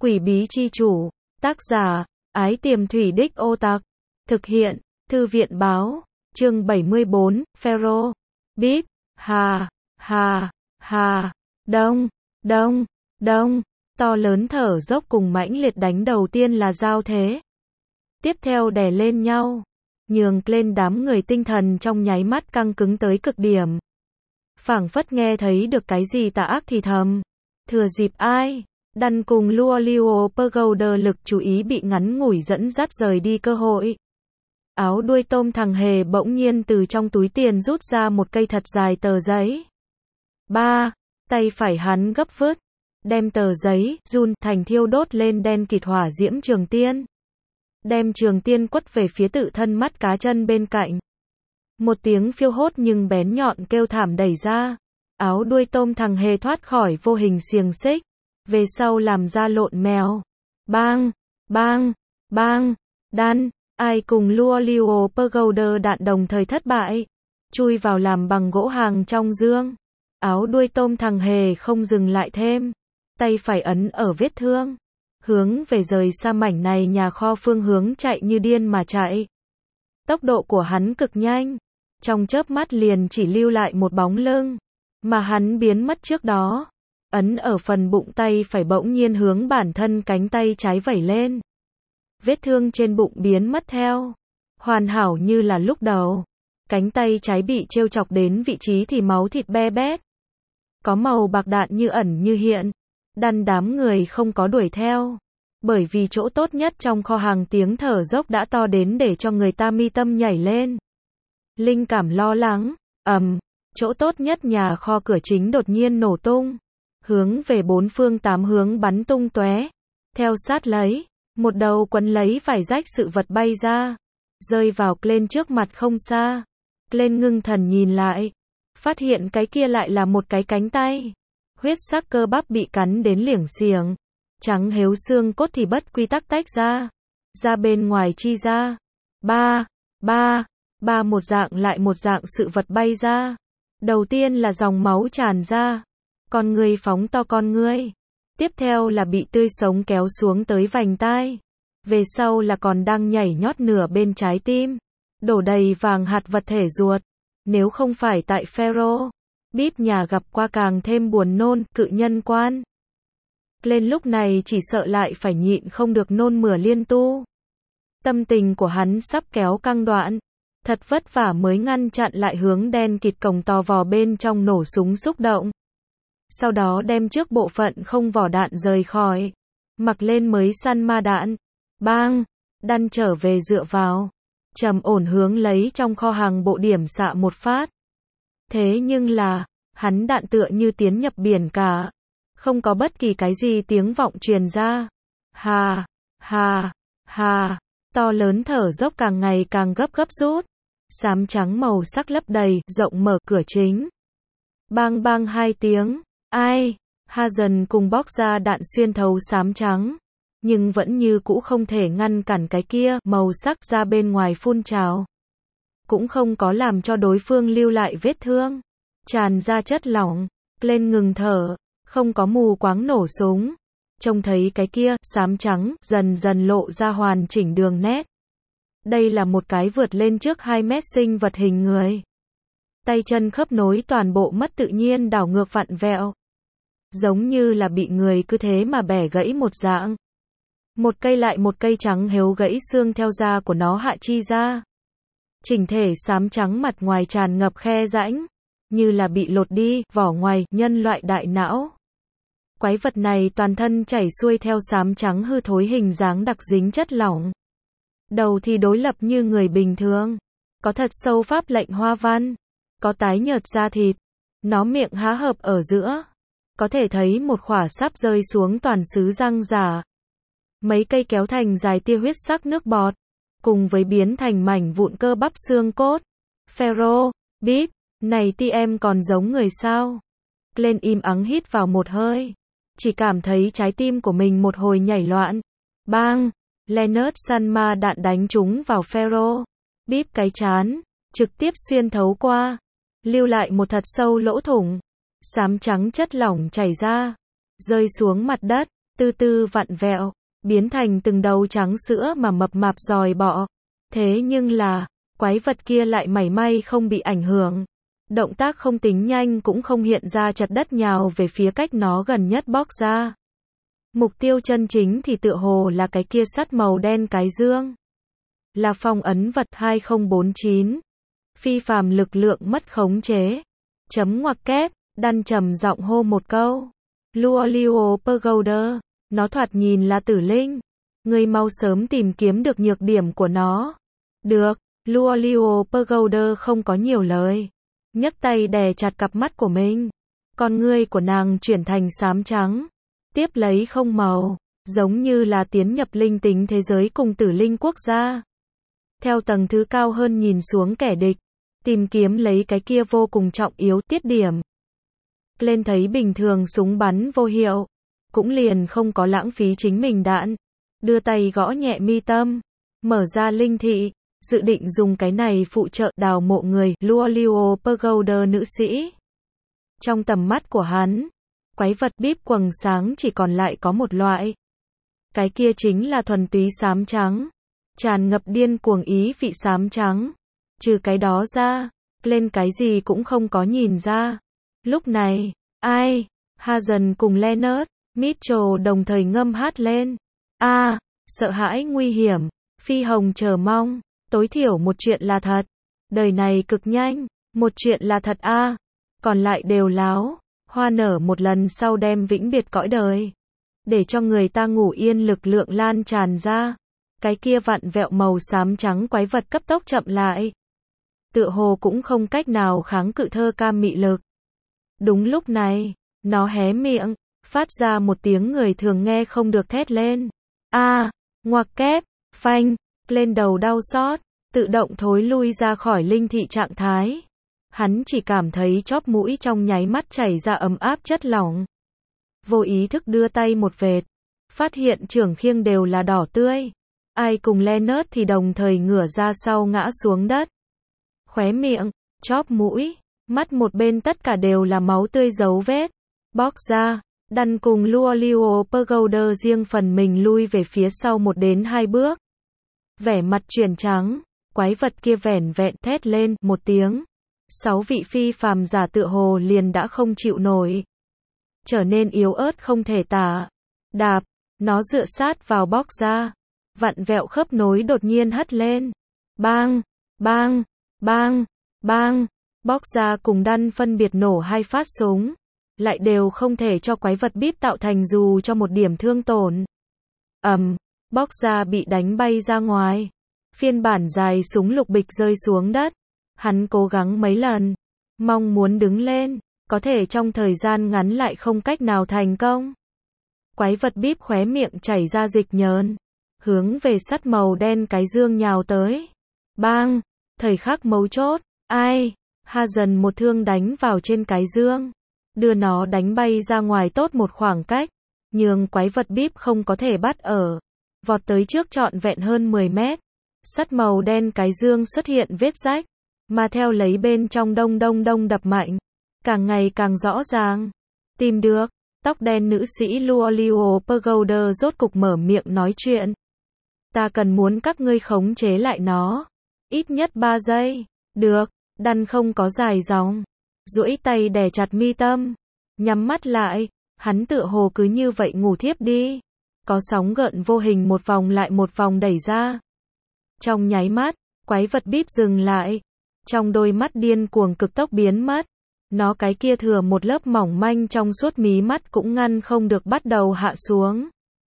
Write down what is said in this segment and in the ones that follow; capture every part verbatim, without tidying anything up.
Quỷ bí chi chủ. Tác giả, Ái Tiềm Thủy Đích Ô Tặc. Thực hiện, Thư viện báo. Chương bảy mươi bốn, Pharaoh. Bíp, hà, hà, hà, đông, đông, đông. To lớn thở dốc cùng mãnh liệt đánh đầu tiên là giao thế. Tiếp theo đè lên nhau. Nhường lên đám người tinh thần trong nháy mắt căng cứng tới cực điểm. Phảng phất nghe thấy được cái gì tà ác thì thầm. Thừa dịp ai? Đăn cùng Luolio Pergauder lực chú ý bị ngắn ngủi dẫn dắt rời đi cơ hội. Áo đuôi tôm thằng hề bỗng nhiên từ trong túi tiền rút ra một cây thật dài tờ giấy. Ba, tay phải hắn gấp vứt. Đem tờ giấy, run, thành thiêu đốt lên đen kịt hỏa diễm trường tiên. Đem trường tiên quất về phía tự thân mắt cá chân bên cạnh. Một tiếng phiêu hốt nhưng bén nhọn kêu thảm đẩy ra. Áo đuôi tôm thằng hề thoát khỏi vô hình xiềng xích. Về sau làm ra lộn mèo. Bang, bang, bang, đan, ai cùng Luolio Pergauder đạn đồng thời thất bại. Chui vào làm bằng gỗ hàng trong dương. Áo đuôi tôm thằng hề không dừng lại thêm. Tay phải ấn ở vết thương. Hướng về rời xa mảnh này nhà kho phương hướng chạy như điên mà chạy. Tốc độ của hắn cực nhanh. Trong chớp mắt liền chỉ lưu lại một bóng lưng. Mà hắn biến mất trước đó. Ấn ở phần bụng tay phải bỗng nhiên hướng bản thân cánh tay trái vẩy lên. Vết thương trên bụng biến mất theo. Hoàn hảo như là lúc đầu. Cánh tay trái bị trêu chọc đến vị trí thì máu thịt be bét. Có màu bạc đạn như ẩn như hiện. Đăn đám người không có đuổi theo. Bởi vì chỗ tốt nhất trong kho hàng tiếng thở dốc đã to đến để cho người ta mi tâm nhảy lên. Linh cảm lo lắng. Ầm, chỗ tốt nhất nhà kho cửa chính đột nhiên nổ tung. Hướng về bốn phương tám hướng bắn tung tóe. Theo sát lấy, một đầu quấn lấy vải rách sự vật bay ra. Rơi vào lên trước mặt không xa. Lên ngưng thần nhìn lại. Phát hiện cái kia lại là một cái cánh tay. Huyết sắc cơ bắp bị cắn đến liểng xiềng. Trắng héo xương cốt thì bất quy tắc tách ra. Ra bên ngoài chi ra. Ba, ba, ba một dạng lại một dạng sự vật bay ra. Đầu tiên là dòng máu tràn ra. Con người phóng to con ngươi. Tiếp theo là bị tươi sống kéo xuống tới vành tai. Về sau là còn đang nhảy nhót nửa bên trái tim. Đổ đầy vàng hạt vật thể ruột. Nếu không phải tại Pharaoh, bíp nhà gặp qua càng thêm buồn nôn, cự nhân quan. Lên lúc này chỉ sợ lại phải nhịn không được nôn mửa liên tu. Tâm tình của hắn sắp kéo căng đoạn. Thật vất vả mới ngăn chặn lại hướng đen kịt cổng to vò bên trong nổ súng xúc động. Sau đó đem trước bộ phận không vỏ đạn rời khỏi. Mặc lên mới săn ma đạn. Bang, đăn trở về dựa vào. Trầm ổn hướng lấy trong kho hàng bộ điểm xạ một phát. Thế nhưng là, hắn đạn tựa như tiến nhập biển cả. Không có bất kỳ cái gì tiếng vọng truyền ra. Hà, hà, hà, to lớn thở dốc càng ngày càng gấp gấp rút. Xám trắng màu sắc lấp đầy, rộng mở cửa chính. Bang bang hai tiếng. Ai? Hazen cùng bóc ra đạn xuyên thấu xám trắng. Nhưng vẫn như cũ không thể ngăn cản cái kia, màu sắc ra bên ngoài phun trào. Cũng không có làm cho đối phương lưu lại vết thương. Tràn ra chất lỏng. Lên ngừng thở. Không có mù quáng nổ súng. Trông thấy cái kia, xám trắng, dần dần lộ ra hoàn chỉnh đường nét. Đây là một cái vượt lên trước hai mét sinh vật hình người. Tay chân khớp nối toàn bộ mất tự nhiên đảo ngược vặn vẹo. Giống như là bị người cứ thế mà bẻ gãy một dạng. Một cây lại một cây trắng héo gãy xương theo da của nó hạ chi ra. Chỉnh thể xám trắng mặt ngoài tràn ngập khe rãnh. Như là bị lột đi, vỏ ngoài, nhân loại đại não. Quái vật này toàn thân chảy xuôi theo xám trắng hư thối hình dáng đặc dính chất lỏng. Đầu thì đối lập như người bình thường. Có thật sâu pháp lệnh hoa văn. Có tái nhợt da thịt. Nó miệng há hợp ở giữa. Có thể thấy một khỏa sắp rơi xuống toàn xứ răng giả. Mấy cây kéo thành dài tia huyết sắc nước bọt. Cùng với biến thành mảnh vụn cơ bắp xương cốt. Pharaoh, bíp, này ti em còn giống người sao? Lên im ắng hít vào một hơi. Chỉ cảm thấy trái tim của mình một hồi nhảy loạn. Bang, Leonard Sanma đạn đánh trúng vào Pharaoh. Bíp cái chán, trực tiếp xuyên thấu qua. Lưu lại một thật sâu lỗ thủng. Xám trắng chất lỏng chảy ra. Rơi xuống mặt đất. từ từ vặn vẹo, biến thành từng đầu trắng sữa mà mập mạp dòi bọ. Thế nhưng là, quái vật kia lại mảy may không bị ảnh hưởng. Động tác không tính nhanh cũng không hiện ra chật đất nhào về phía cách nó gần nhất bóc ra. Mục tiêu chân chính thì tựa hồ là cái kia sắt màu đen cái dương. Là phong ấn vật hai không bốn chín. Phi phàm lực lượng mất khống chế. Chấm ngoặc kép, Đan trầm giọng hô một câu. Luolio Pagoda, nó thoạt nhìn là tử linh. Ngươi mau sớm tìm kiếm được nhược điểm của nó. Được, Luolio Pagoda không có nhiều lời. Nhấc tay đè chặt cặp mắt của mình. Con ngươi của nàng chuyển thành xám trắng. Tiếp lấy không màu, giống như là tiến nhập linh tính thế giới cùng tử linh quốc gia. Theo tầng thứ cao hơn nhìn xuống kẻ địch, tìm kiếm lấy cái kia vô cùng trọng yếu tiết điểm. Lên thấy bình thường súng bắn vô hiệu, cũng liền không có lãng phí chính mình đạn. Đưa tay gõ nhẹ mi tâm, mở ra linh thị, dự định dùng cái này phụ trợ đào mộ người Luolio Pagoda nữ sĩ. Trong tầm mắt của hắn, quái vật bíp quầng sáng chỉ còn lại có một loại. Cái kia chính là thuần túy xám trắng, tràn ngập điên cuồng ý vị xám trắng. Trừ cái đó ra, lên cái gì cũng không có nhìn ra. Lúc này, ai, Hazen cùng Leonard, Mitchell đồng thời ngâm hát lên. A, à, sợ hãi nguy hiểm, phi hồng chờ mong, tối thiểu một chuyện là thật. Đời này cực nhanh, một chuyện là thật a, à, còn lại đều láo. Hoa nở một lần sau đem vĩnh biệt cõi đời. Để cho người ta ngủ yên lực lượng lan tràn ra. Cái kia vặn vẹo màu xám trắng quái vật cấp tốc chậm lại. Tựa hồ cũng không cách nào kháng cự thơ ca mị lực. Đúng lúc này, nó hé miệng, phát ra một tiếng người thường nghe không được thét lên. A, à, ngoặc kép, phanh, lên đầu đau xót, tự động thối lui ra khỏi linh thị trạng thái. Hắn chỉ cảm thấy chóp mũi trong nháy mắt chảy ra ấm áp chất lỏng. Vô ý thức đưa tay một vệt, phát hiện trưởng khiêng đều là đỏ tươi. Ai cùng Leonard thì đồng thời ngửa ra sau ngã xuống đất. Khóe miệng, chóp mũi, mắt một bên tất cả đều là máu tươi dấu vết. Bóc ra, Đan cùng Luolio Pagoda riêng phần mình lui về phía sau một đến hai bước. Vẻ mặt chuyển trắng, quái vật kia vẻn vẹn thét lên một tiếng. Sáu vị phi phàm giả tựa hồ liền đã không chịu nổi. Trở nên yếu ớt không thể tả. Đạp, nó dựa sát vào bóc ra. Vặn vẹo khớp nối đột nhiên hất lên. Bang, bang, bang, bang. Bóc ra cùng Đan phân biệt nổ hai phát súng. Lại đều không thể cho quái vật bíp tạo thành dù cho một điểm thương tổn. Ầm, bóc ra bị đánh bay ra ngoài. Phiên bản dài súng lục bịch rơi xuống đất. Hắn cố gắng mấy lần, mong muốn đứng lên, có thể trong thời gian ngắn lại không cách nào thành công. Quái vật bíp khóe miệng chảy ra dịch nhờn, hướng về sắt màu đen cái dương nhào tới. Bang, thời khắc mấu chốt, ai, Hazen một thương đánh vào trên cái dương, đưa nó đánh bay ra ngoài tốt một khoảng cách, nhường quái vật bíp không có thể bắt ở, vọt tới trước trọn vẹn hơn mười mét. Sắt màu đen cái dương xuất hiện vết rách. Mà theo lấy bên trong đông đông đông đập mạnh, càng ngày càng rõ ràng. Tìm được, tóc đen nữ sĩ Luolio Pagoda rốt cục mở miệng nói chuyện. Ta cần muốn các ngươi khống chế lại nó. Ít nhất ba giây. Được, Đan không có dài dòng. Duỗi tay đè chặt mi tâm. Nhắm mắt lại, hắn tựa hồ cứ như vậy ngủ thiếp đi. Có sóng gợn vô hình một vòng lại một vòng đẩy ra. Trong nháy mắt, quái vật bíp dừng lại. Trong đôi mắt điên cuồng cực tốc biến mất. Nó cái kia thừa một lớp mỏng manh trong suốt mí mắt cũng ngăn không được bắt đầu hạ xuống.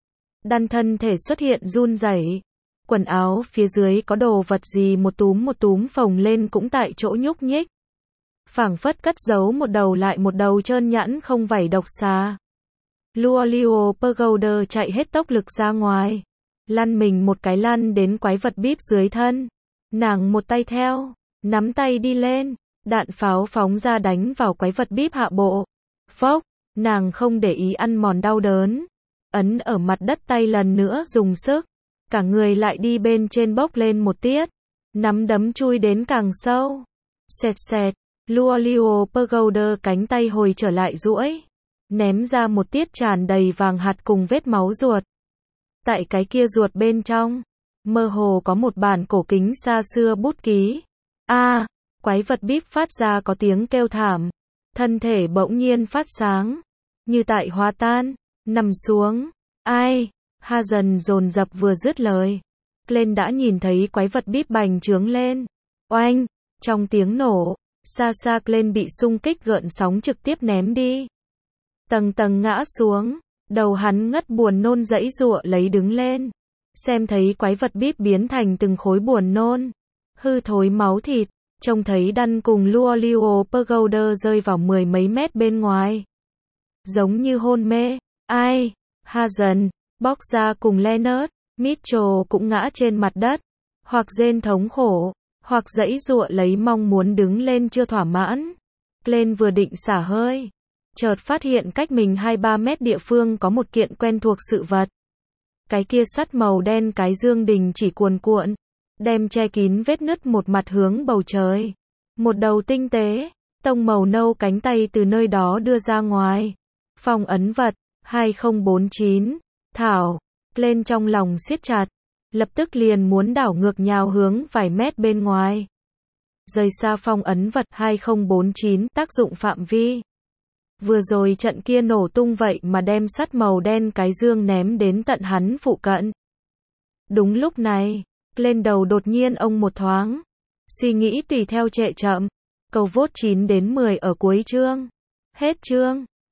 Đan thân thể xuất hiện run rẩy. Quần áo phía dưới có đồ vật gì một túm một túm phồng lên cũng tại chỗ nhúc nhích. Phảng phất cất giấu một đầu lại một đầu trơn nhẵn không vảy độc xà. Luolio Pagoda chạy hết tốc lực ra ngoài. Lăn mình một cái lăn đến quái vật bíp dưới thân. Nàng một tay theo. Nắm tay đi lên, đạn pháo phóng ra đánh vào quái vật bíp hạ bộ. Phốc, nàng không để ý ăn mòn đau đớn. Ấn ở mặt đất tay lần nữa dùng sức. Cả người lại đi bên trên bốc lên một tiết. Nắm đấm chui đến càng sâu. Xẹt xẹt, Luolio Pagoda cánh tay hồi trở lại duỗi. ném ra một tiết tràn đầy vàng hạt cùng vết máu ruột. Tại cái kia ruột bên trong, mơ hồ có một bản cổ kính xa xưa bút ký. A, quái vật bíp phát ra có tiếng kêu thảm, thân thể bỗng nhiên phát sáng, như tại hóa tan, nằm xuống. Ai? Ha dần dồn dập vừa dứt lời, Glenn đã nhìn thấy quái vật bíp bành trướng lên. Oanh, trong tiếng nổ, xa xa Glenn bị xung kích gợn sóng trực tiếp ném đi. Tầng tầng ngã xuống, đầu hắn ngất buồn nôn giãy giụa lấy đứng lên. Xem thấy quái vật bíp biến thành từng khối buồn nôn, hư thối máu thịt, trông thấy Đăn cùng Luolio Pagoda rơi vào mười mấy mét bên ngoài. Giống như hôn mê. Ai? Hazen, Boxer cùng Leonard, Mitchell cũng ngã trên mặt đất, hoặc rên thống khổ, hoặc giãy giụa lấy mong muốn đứng lên chưa thỏa mãn. Glenn vừa định xả hơi, chợt phát hiện cách mình hai ba mét địa phương có một kiện quen thuộc sự vật. Cái kia sắt màu đen cái dương đình chỉ cuồn cuộn, đem che kín vết nứt một mặt hướng bầu trời. Một đầu tinh tế, tông màu nâu cánh tay từ nơi đó đưa ra ngoài. Phong ấn vật, hai không bốn chín, Thảo, lên trong lòng siết chặt, lập tức liền muốn đảo ngược nhào hướng vài mét bên ngoài. Rời xa phong ấn vật hai không bốn chín, tác dụng phạm vi. Vừa rồi trận kia nổ tung vậy mà đem sắt màu đen cái dương ném đến tận hắn phụ cận. Đúng lúc này, lên đầu đột nhiên ông một thoáng. Suy nghĩ tùy theo trệ chậm. Câu vốt chín đến mười ở cuối chương. Hết chương.